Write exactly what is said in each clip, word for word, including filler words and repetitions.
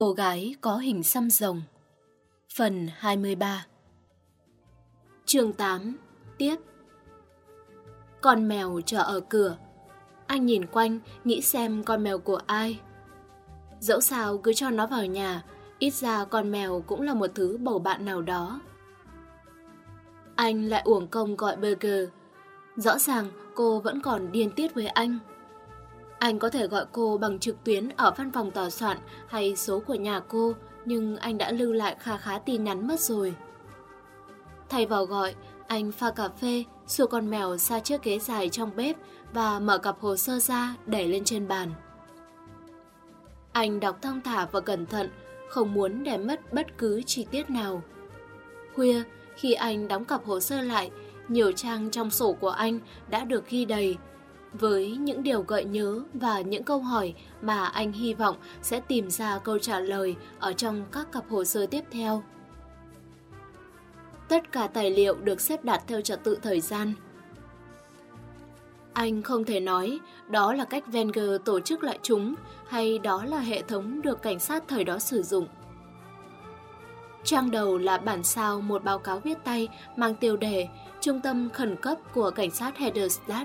Cô gái có hình xăm rồng. Phần hai mươi ba. Chương tám. Tiếp. Con mèo chờ ở cửa. Anh nhìn quanh, nghĩ xem con mèo của ai. Dẫu sao cứ cho nó vào nhà, ít ra con mèo cũng là một thứ bầu bạn nào đó. Anh lại uổng công gọi burger. Rõ ràng cô vẫn còn điên tiết với anh. Anh có thể gọi cô bằng trực tuyến ở văn phòng tòa soạn hay số của nhà cô, nhưng anh đã lưu lại kha khá tin nhắn mất rồi. Thay vào gọi, anh pha cà phê, xua con mèo ra chiếc ghế dài trong bếp và mở cặp hồ sơ ra để lên trên bàn. Anh đọc thong thả và cẩn thận, không muốn để mất bất cứ chi tiết nào. Khuya, khi anh đóng cặp hồ sơ lại, nhiều trang trong sổ của anh đã được ghi đầy, với những điều gợi nhớ và những câu hỏi mà anh hy vọng sẽ tìm ra câu trả lời ở trong các cặp hồ sơ tiếp theo. Tất cả tài liệu được xếp đặt theo trật tự thời gian. Anh không thể nói đó là cách Wenger tổ chức lại chúng hay đó là hệ thống được cảnh sát thời đó sử dụng. Trang đầu là bản sao một báo cáo viết tay mang tiêu đề Trung tâm khẩn cấp của cảnh sát Hederstadt.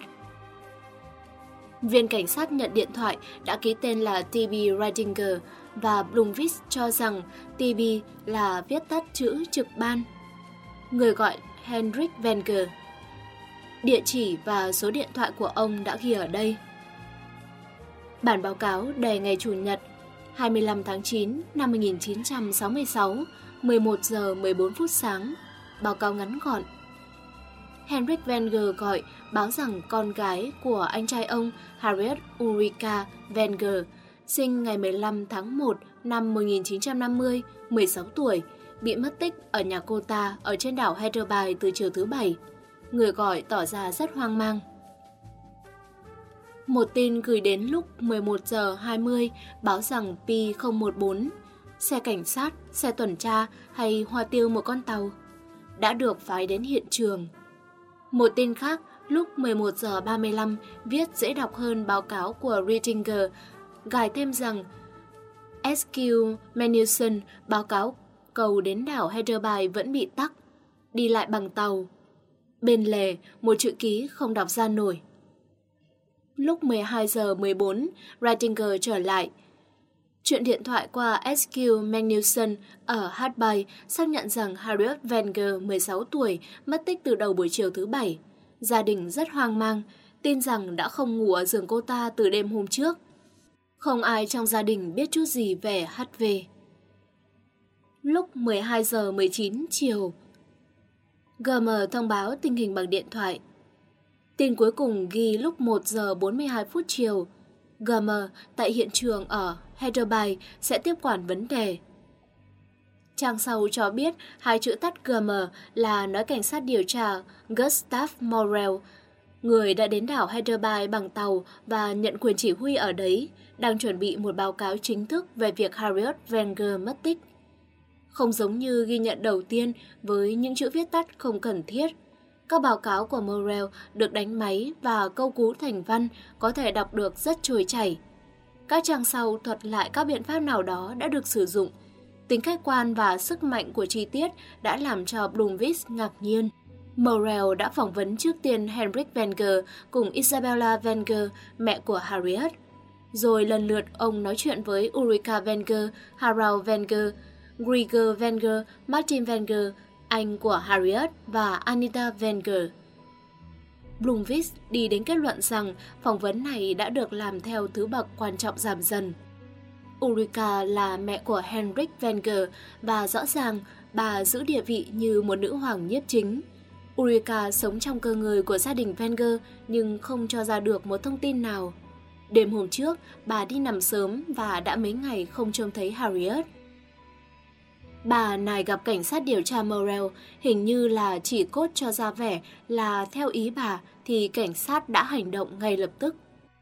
Viên cảnh sát nhận điện thoại đã ký tên là tê bê Redinger và Blomqvist cho rằng tê bê là viết tắt chữ trực ban. Người gọi Henrik Wenger. Địa chỉ và số điện thoại của ông đã ghi ở đây. Bản báo cáo đề ngày Chủ nhật hai mươi lăm tháng chín năm một nghìn chín trăm sáu mươi sáu, mười một giờ mười bốn phút sáng. Báo cáo ngắn gọn. Henrik Wenger gọi báo rằng con gái của anh trai ông Harriet Ulrika Wenger, sinh ngày mười lăm tháng một năm một nghìn chín trăm năm mươi, mười sáu tuổi, bị mất tích ở nhà cô ta ở trên đảo Heidelberg từ chiều thứ Bảy. Người gọi tỏ ra rất hoang mang. Một tin gửi đến lúc mười một giờ hai mươi báo rằng P không một bốn, xe cảnh sát, xe tuần tra hay hoa tiêu một con tàu, đã được phái đến hiện trường. Một tin khác lúc mười một giờ ba mươi lăm viết dễ đọc hơn báo cáo của Redinger, gài thêm rằng ét quy Manuson báo cáo cầu đến đảo Heidelberg vẫn bị tắc, đi lại bằng tàu. Bên lề, một chữ ký không đọc ra nổi. Lúc mười hai giờ mười bốn, Redinger trở lại. Chuyện điện thoại qua ét quy Manuson ở Heidelberg xác nhận rằng Harriet Wenger, mười sáu tuổi, mất tích từ đầu buổi chiều thứ Bảy. Gia đình rất hoang mang, tin rằng đã không ngủ ở giường cô ta từ đêm hôm trước. Không ai trong gia đình biết chút gì về hát vê. Lúc mười hai giờ mười chín chiều, giê em thông báo tình hình bằng điện thoại. Tin cuối cùng ghi lúc một giờ bốn mươi hai phút chiều. giê em tại hiện trường ở Heidelberg sẽ tiếp quản vấn đề. Trang sau cho biết hai chữ tắt giê em là nói cảnh sát điều tra Gustav Morel, người đã đến đảo Heidelberg bằng tàu và nhận quyền chỉ huy ở đấy, đang chuẩn bị một báo cáo chính thức về việc Harriet Wenger mất tích. Không giống như ghi nhận đầu tiên với những chữ viết tắt không cần thiết. Các báo cáo của Morel được đánh máy và câu cú thành văn có thể đọc được rất trôi chảy. Các trang sau thuật lại các biện pháp nào đó đã được sử dụng. Tính khách quan và sức mạnh của chi tiết đã làm cho Blomqvist ngạc nhiên. Morel đã phỏng vấn trước tiên Henrik Wenger cùng Isabella Wenger, mẹ của Harriet. Rồi lần lượt ông nói chuyện với Ulrika Wenger, Harald Wenger, Gregor Wenger, Martin Wenger, anh của Harriet và Anita Wenger. Blomqvist đi đến kết luận rằng phỏng vấn này đã được làm theo thứ bậc quan trọng giảm dần. Ulrika là mẹ của Henrik Wenger và rõ ràng bà giữ địa vị như một nữ hoàng nhiếp chính. Ulrika sống trong cơ ngơi của gia đình Wenger nhưng không cho ra được một thông tin nào. Đêm hôm trước, bà đi nằm sớm và đã mấy ngày không trông thấy Harriet. Bà nài gặp cảnh sát điều tra Morel, hình như là chỉ cốt cho ra vẻ là theo ý bà thì cảnh sát đã hành động ngay lập tức.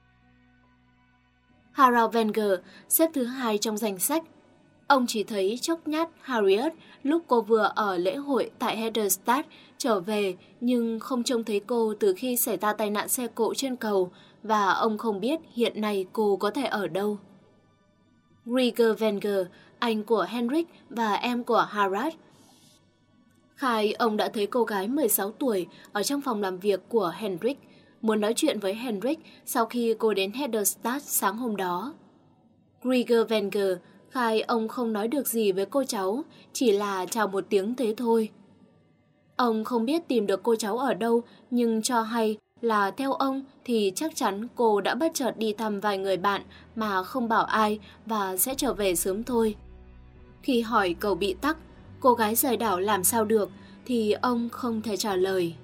Harald Wenger xếp thứ hai trong danh sách. Ông chỉ thấy chốc nhát Harriet lúc cô vừa ở lễ hội tại Hederstadt trở về nhưng không trông thấy cô từ khi xảy ra tai nạn xe cộ trên cầu và ông không biết hiện nay cô có thể ở đâu. Gregor Wenger anh của Henrik và em của Harald. Khai ông đã thấy cô gái mười sáu tuổi ở trong phòng làm việc của Henrik, muốn nói chuyện với Henrik sau khi cô đến Hederstad sáng hôm đó. Gregor Wenger khai ông không nói được gì với cô cháu, chỉ là chào một tiếng thế thôi. Ông không biết tìm được cô cháu ở đâu, nhưng cho hay là theo ông thì chắc chắn cô đã bất chợt đi thăm vài người bạn mà không bảo ai và sẽ trở về sớm thôi. Khi hỏi cầu bị tắc, cô gái rời đảo làm sao được, thì ông không thể trả lời.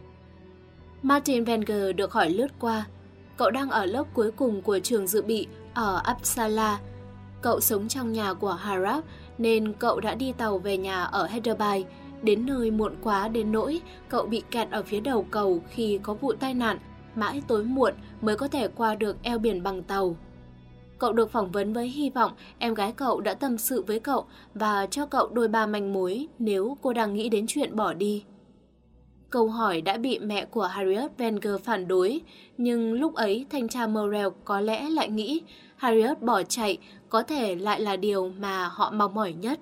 Martin Wenger được hỏi lướt qua. Cậu đang ở lớp cuối cùng của trường dự bị ở Uppsala. Cậu sống trong nhà của Harald nên cậu đã đi tàu về nhà ở Hedeby. Đến nơi muộn quá đến nỗi cậu bị kẹt ở phía đầu cầu khi có vụ tai nạn, mãi tối muộn mới có thể qua được eo biển bằng tàu. Cậu được phỏng vấn với hy vọng em gái cậu đã tâm sự với cậu và cho cậu đôi ba manh mối nếu cô đang nghĩ đến chuyện bỏ đi. Câu hỏi đã bị mẹ của Harriet Wenger phản đối, nhưng lúc ấy thanh tra Morrell có lẽ lại nghĩ Harriet bỏ chạy có thể lại là điều mà họ mong mỏi nhất.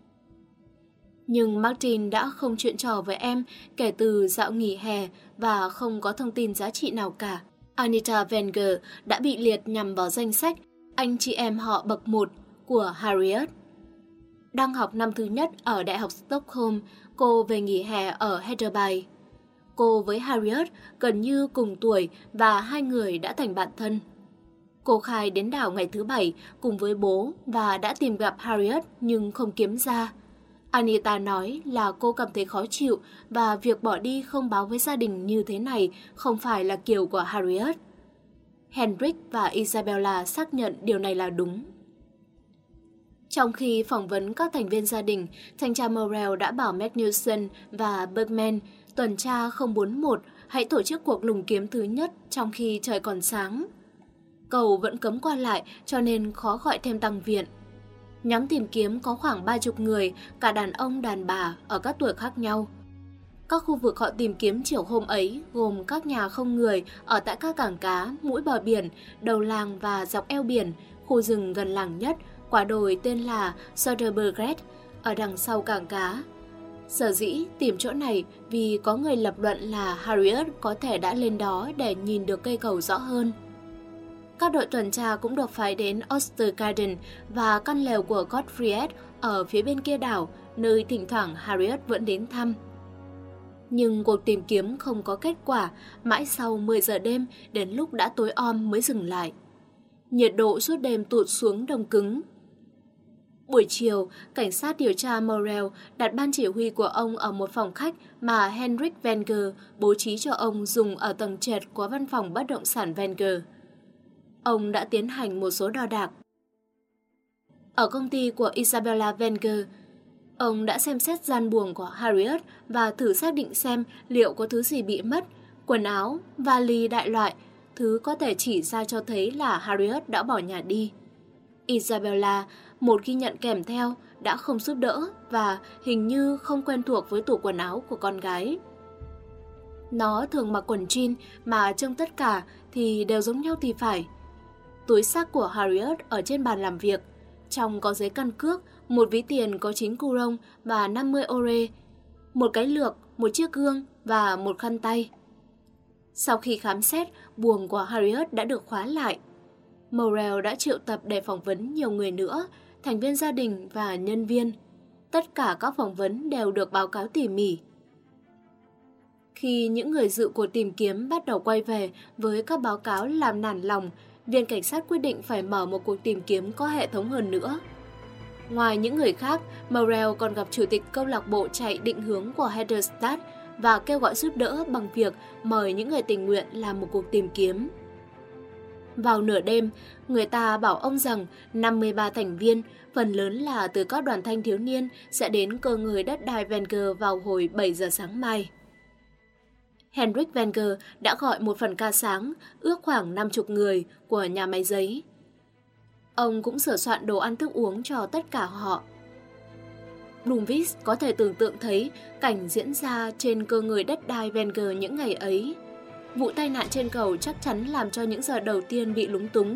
Nhưng Martin đã không chuyện trò với em kể từ dạo nghỉ hè và không có thông tin giá trị nào cả. Anita Wenger đã bị liệt nhằm vào danh sách anh chị em họ bậc một của Harriet. Đang học năm thứ nhất ở Đại học Stockholm, cô về nghỉ hè ở Hedeby. Cô với Harriet gần như cùng tuổi và hai người đã thành bạn thân. Cô khai đến đảo ngày thứ bảy cùng với bố và đã tìm gặp Harriet nhưng không kiếm ra. Anita nói là cô cảm thấy khó chịu và việc bỏ đi không báo với gia đình như thế này không phải là kiểu của Harriet. Henrik và Isabella xác nhận điều này là đúng. Trong khi phỏng vấn các thành viên gia đình, thanh tra Morrell đã bảo Magnusson và Bergman tuần tra không bốn một hãy tổ chức cuộc lùng kiếm thứ nhất trong khi trời còn sáng. Cầu vẫn cấm qua lại cho nên khó gọi thêm tăng viện. Nhóm tìm kiếm có khoảng ba mươi người, cả đàn ông đàn bà ở các tuổi khác nhau. Các khu vực họ tìm kiếm chiều hôm ấy gồm các nhà không người ở tại các cảng cá, mũi bờ biển, đầu làng và dọc eo biển, khu rừng gần làng nhất, quả đồi tên là Söderberget, ở đằng sau cảng cá. Sở dĩ tìm chỗ này vì có người lập luận là Harriet có thể đã lên đó để nhìn được cây cầu rõ hơn. Các đội tuần tra cũng được phái đến Ostergarden và căn lều của Gottfried ở phía bên kia đảo, nơi thỉnh thoảng Harriet vẫn đến thăm. Nhưng cuộc tìm kiếm không có kết quả, mãi sau mười giờ đêm đến lúc đã tối om mới dừng lại. Nhiệt độ suốt đêm tụt xuống đông cứng. Buổi chiều, cảnh sát điều tra Morrell đặt ban chỉ huy của ông ở một phòng khách mà Henrik Wenger bố trí cho ông dùng ở tầng trệt của văn phòng bất động sản Wenger. Ông đã tiến hành một số đo đạc. Ở công ty của Isabella Wenger, ông đã xem xét gian buồng của Harriet và thử xác định xem liệu có thứ gì bị mất, quần áo, vali đại loại, thứ có thể chỉ ra cho thấy là Harriet đã bỏ nhà đi. Isabella, một ghi nhận kèm theo, đã không giúp đỡ và hình như không quen thuộc với tủ quần áo của con gái. Nó thường mặc quần jean mà trông tất cả thì đều giống nhau thì phải. Túi xách của Harriet ở trên bàn làm việc, trong có giấy căn cước, một ví tiền có chín curong và năm mươi ore, một cái lược, một chiếc gương và một khăn tay. Sau khi khám xét, buồng của Harriet đã được khóa lại. Morrell đã triệu tập để phỏng vấn nhiều người nữa, thành viên gia đình và nhân viên. Tất cả các phỏng vấn đều được báo cáo tỉ mỉ. Khi những người dự cuộc tìm kiếm bắt đầu quay về với các báo cáo làm nản lòng, viên cảnh sát quyết định phải mở một cuộc tìm kiếm có hệ thống hơn nữa. Ngoài những người khác, Morrell còn gặp chủ tịch câu lạc bộ chạy định hướng của Hederstad và kêu gọi giúp đỡ bằng việc mời những người tình nguyện làm một cuộc tìm kiếm. Vào nửa đêm, người ta bảo ông rằng năm mươi ba thành viên, phần lớn là từ các đoàn thanh thiếu niên, sẽ đến cơ ngơi đất đai Wenger vào hồi bảy giờ sáng mai. Henrik Wenger đã gọi một phần ca sáng, ước khoảng năm mươi người, của nhà máy giấy. Ông cũng sửa soạn đồ ăn thức uống cho tất cả họ. Blomqvist có thể tưởng tượng thấy cảnh diễn ra trên cơ ngơi đất đai Wenger những ngày ấy. Vụ tai nạn trên cầu chắc chắn làm cho những giờ đầu tiên bị lúng túng.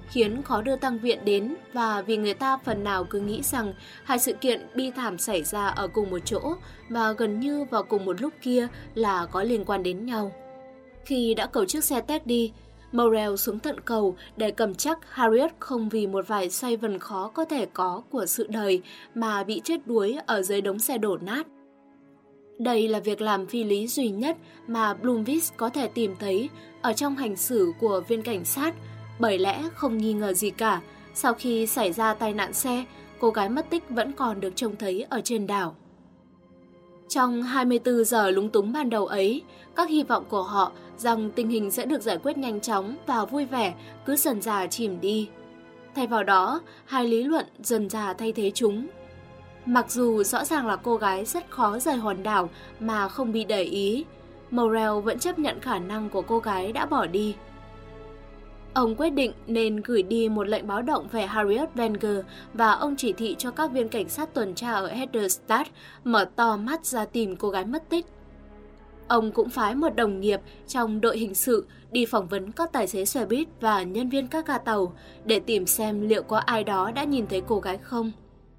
khiến khó đưa tăng viện đến, và vì người ta phần nào cứ nghĩ rằng hai sự kiện bi thảm xảy ra ở cùng một chỗ và gần như vào cùng một lúc kia là có liên quan đến nhau. Khi đã cầu chiếc xe Teddy, Morrell xuống tận cầu để cầm chắc Harriet không vì một vài xoay vần khó có thể có của sự đời mà bị chết đuối ở dưới đống xe đổ nát. Đây là việc làm phi lý duy nhất mà Bloomfield có thể tìm thấy ở trong hành xử của viên cảnh sát, bởi lẽ không nghi ngờ gì cả, sau khi xảy ra tai nạn xe, cô gái mất tích vẫn còn được trông thấy ở trên đảo. Trong hai mươi tư giờ lúng túng ban đầu ấy, các hy vọng của họ rằng tình hình sẽ được giải quyết nhanh chóng và vui vẻ cứ dần dà chìm đi. Thay vào đó, hai lý luận dần dà thay thế chúng. Mặc dù rõ ràng là cô gái rất khó rời hòn đảo mà không bị để ý, Morrell vẫn chấp nhận khả năng của cô gái đã bỏ đi. Ông quyết định nên gửi đi một lệnh báo động về Harriet Wenger và ông chỉ thị cho các viên cảnh sát tuần tra ở Hederstadt mở to mắt ra tìm cô gái mất tích. Ông cũng phái một đồng nghiệp trong đội hình sự đi phỏng vấn các tài xế xe buýt và nhân viên các ga tàu để tìm xem liệu có ai đó đã nhìn thấy cô gái không.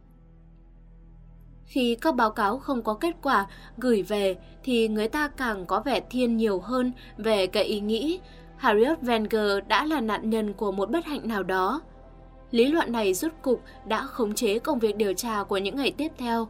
Khi các báo cáo không có kết quả gửi về thì người ta càng có vẻ thiên nhiều hơn về cái ý nghĩ Harriet Wenger đã là nạn nhân của một bất hạnh nào đó. Lý luận này rốt cục đã khống chế công việc điều tra của những ngày tiếp theo.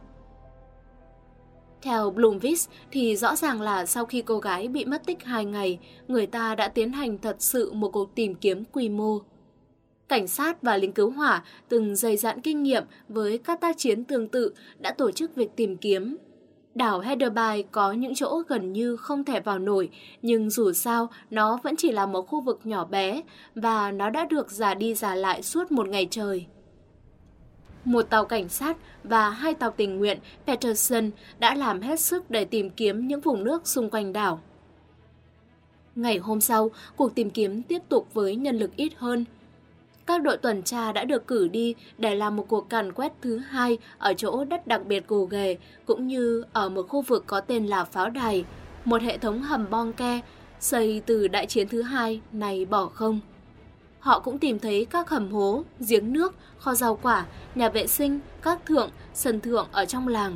Theo Bloomfield thì rõ ràng là sau khi cô gái bị mất tích hai ngày, người ta đã tiến hành thật sự một cuộc tìm kiếm quy mô. Cảnh sát và lính cứu hỏa từng dày dặn kinh nghiệm với các tác chiến tương tự đã tổ chức việc tìm kiếm. Đảo Heatherby có những chỗ gần như không thể vào nổi, nhưng dù sao nó vẫn chỉ là một khu vực nhỏ bé và nó đã được dà đi dà lại suốt một ngày trời. Một tàu cảnh sát và hai tàu tình nguyện Peterson đã làm hết sức để tìm kiếm những vùng nước xung quanh đảo. Ngày hôm sau, cuộc tìm kiếm tiếp tục với nhân lực ít hơn. Các đội tuần tra đã được cử đi để làm một cuộc càn quét thứ hai ở chỗ đất đặc biệt gồ ghề, cũng như ở một khu vực có tên là Pháo Đài, một hệ thống hầm bong ke xây từ đại chiến thứ hai này bỏ không. Họ cũng tìm thấy các hầm hố, giếng nước, kho rau quả, nhà vệ sinh, các thượng, sân thượng ở trong làng.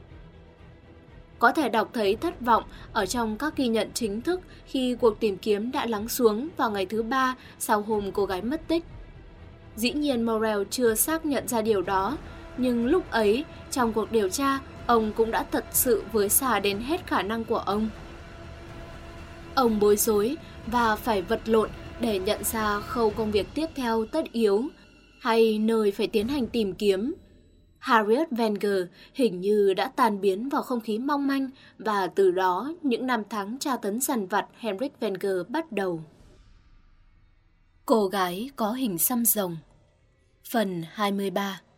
Có thể đọc thấy thất vọng ở trong các ghi nhận chính thức khi cuộc tìm kiếm đã lắng xuống vào ngày thứ ba sau hôm cô gái mất tích. Dĩ nhiên Morrell chưa xác nhận ra điều đó, nhưng lúc ấy, trong cuộc điều tra, ông cũng đã thật sự với xà đến hết khả năng của ông. Ông bối rối và phải vật lộn để nhận ra khâu công việc tiếp theo tất yếu, hay nơi phải tiến hành tìm kiếm. Harriet Wenger hình như đã tan biến vào không khí mong manh, và từ đó những năm tháng tra tấn dằn vặt Henrik Wenger bắt đầu. Cô gái có hình xăm rồng. Phần hai mươi ba.